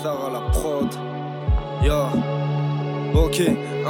Star à la prod. Yo, ok,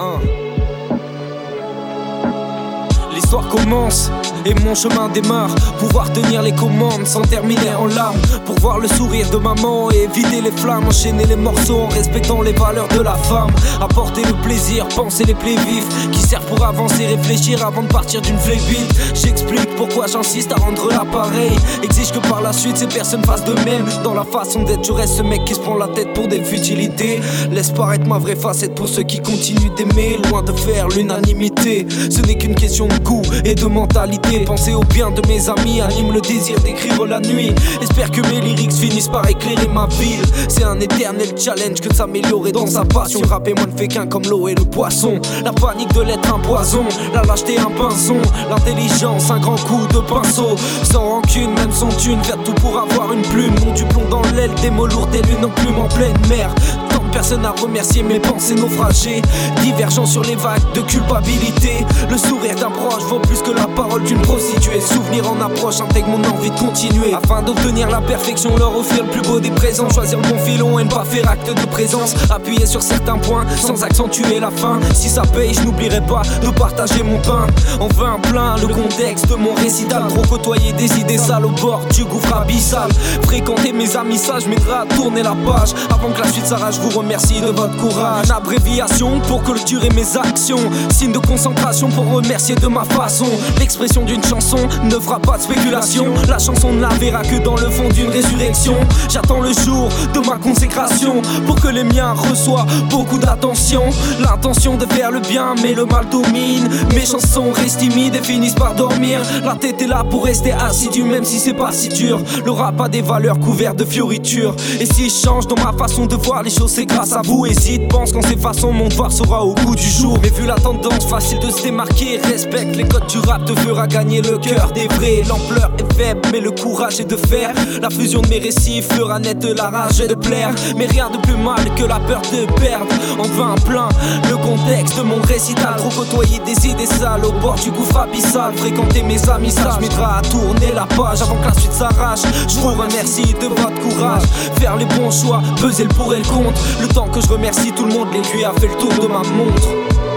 L'histoire commence et mon chemin démarre. Pouvoir tenir les commandes sans terminer en larmes. Pour voir le sourire de maman et éviter les flammes. Enchaîner les morceaux en respectant les valeurs de la femme. Apporter le plaisir, penser les plaies vives qui servent pour avancer, réfléchir avant de partir d'une vieille ville. J'explique pourquoi j'insiste à rendre l'appareil. Exige que par la suite ces personnes fassent de même. Dans la façon d'être je reste ce mec qui se prend la tête pour des futilités. Laisse paraître ma vraie facette pour ceux qui continuent d'aimer. Loin de faire l'unanimité. Ce n'est qu'une question de goût et de mentalité. Penser au bien de mes amis anime le désir d'écrire la nuit. Espère que mes lyrics finissent par éclairer ma ville. C'est un éternel challenge que de s'améliorer dans sa passion. Rapper moi ne fait qu'un comme l'eau et le poisson. La panique de l'être un poison, la lâcheté un pinson. L'intelligence un grand coup de pinceau. Sans rancune même sans thune, faire tout pour avoir une plume. Mon du plomb dans l'aile, des mots lourds, des lunes en plume en pleine mer. Tant de personnes à remercier, mes pensées naufragées. Divergent sur les vagues de culpabilité. Le sourire d'un proche vaut plus que la parole d'une prostituée. Souvenir en approche intègre mon envie de continuer. Afin d'obtenir la perfection, leur offrir le plus beau des présents. Choisir le bon filon et ne pas faire acte de présence. Appuyer sur certains points sans accentuer la fin. Si ça paye, je n'oublierai pas de partager mon pain. En vain plein le contexte de mon récital. Trop côtoyer des idées sales au bord du gouffre abyssal. Fréquenter mes amis sages m'aidera à tourner la page. Avant que la suite s'arrache, je vous remercie de votre courage. Une abréviation pour clôturer mes actions. Signe de concentration pour remercier de ma façon. L'expression d'une chanson ne fera pas de spéculation. La chanson ne la verra que dans le fond d'une résurrection. J'attends le jour de ma consécration pour que les miens reçoivent beaucoup d'attention. L'intention de faire le bien mais le mal domine. Mes chansons restent timides et finissent par dormir. La tête est là pour rester assidu même si c'est pas si dur. Le rap a des valeurs couvertes de fioritures. Et si je change dans ma façon de voir les choses c'est grâce à vous. Hésite, pense qu'en s'effaçant mon devoir sera au goût du jour. Mais vu la tendance facile de se démarquer, respecte les codes du rap te fera gagner le cœur des vrais. L'ampleur est faible mais le courage est de faire. La fusion de mes récits fera naître la rage et de plaire. Mais rien de plus mal que la peur de perdre. En vain plein le contexte de mon récital. Trop côtoyer des idées sales au bord du gouffre abyssal. Fréquenter mes amis sages m'aidera à tourner la page. Avant que la suite s'arrache, je vous remercie de votre courage. Faire les bons choix, peser le pour et le contre. Le temps que je remercie tout le monde, l'aiguille a fait le tour de ma montre.